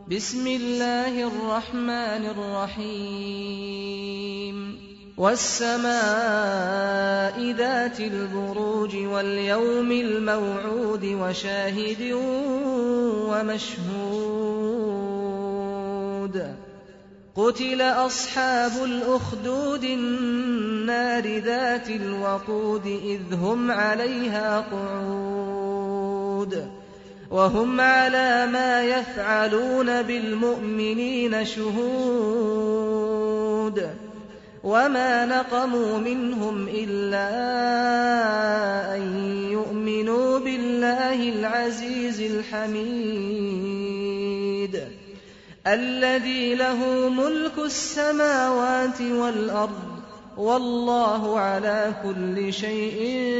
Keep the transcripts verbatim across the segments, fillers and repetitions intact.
بسم الله الرحمن الرحيم والسماء ذات البروج واليوم الموعود وشاهد ومشهود قتل أصحاب الأخدود النار ذات الوقود إذ هم عليها قعود وهم على ما يفعلون بالمؤمنين شهود وما نقموا منهم إلا أن يؤمنوا بالله العزيز الحميد الذي له ملك السماوات والأرض والله على كل شيء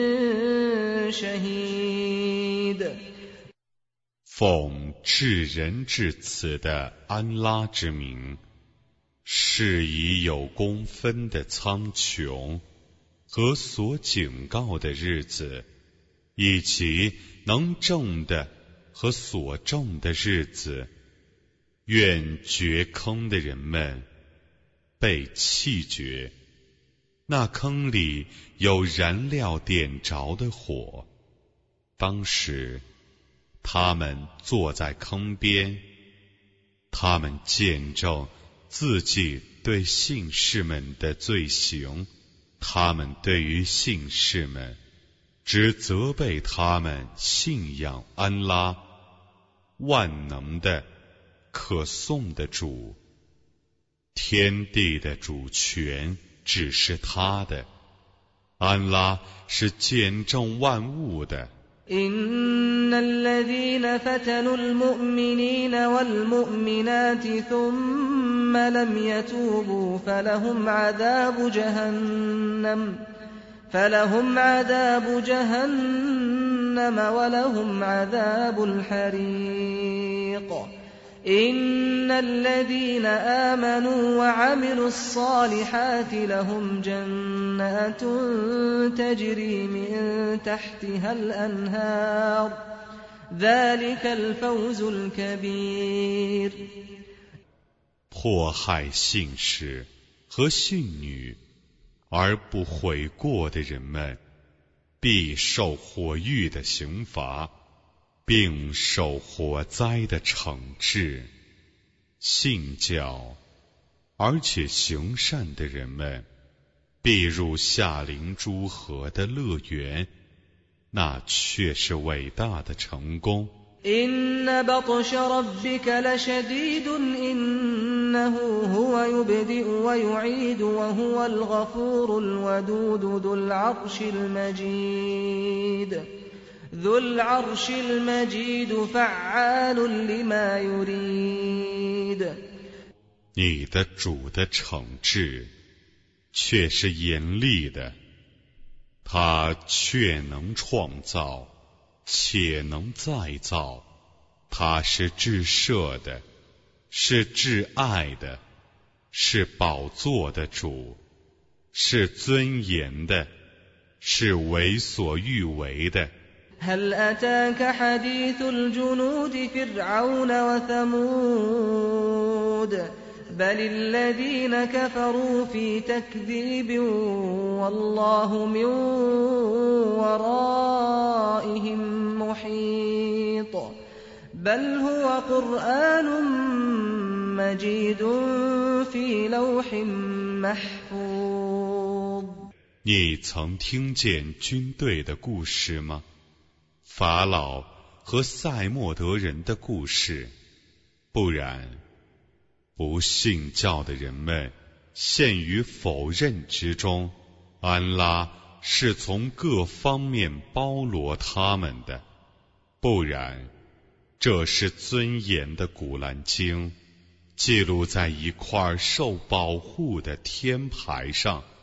شهيد。 奉至仁至慈的安拉之名，是以有公分的苍穹和所警告的日子，以及能证的和所证的日子，愿掘坑的人们被弃绝，那坑里有燃料点着的火，当时他们坐在坑边，他们见证自己对信士们的罪行，他们对于信士们只责备他们信仰安拉万能的可颂的主，天地的主权只是他的，安拉是见证万物的。 إن الذين فتنوا المؤمنين والمؤمنات ثم لم يتوبوا فلهم عذاب جهنم فلهم عذاب جهنم ولهم عذاب الحريق إن الذين آمنوا وعملوا الصالحات لهم جنات تجري من تحتها الأنهار ذلك الفوز الكبير。 迫害信士和信女而不悔过的人们，必受火狱的刑罚，并受火灾的惩治。信教而且行善的人们，必入夏灵诸河的乐园，那却是伟大的成功。 إن بطش ربك لشديد إنه هو يبدئ ويعيد وهو الغفور الودود ذو العرش المجيد ذو العرش المجيد فعال لما يريد。 你的主的惩治却是严厉的，他却能创造，且能再造，他是至赦的，是至爱的，是宝座的主，是尊严的，是为所欲为的。 هل أتاك حديث الجنود فرعون وثمود بل الذين كفروا في تكذيب والله من ورائهم محيط بل هو قرآن مجيد في لوح محفوظ。 你曾听见军队的故事吗？法老和塞莫德人的故事，不然不信教的人们陷于否认之中，安拉是从各方面包罗他们的，不然这是尊严的古兰经，记录在一块受保护的天牌上。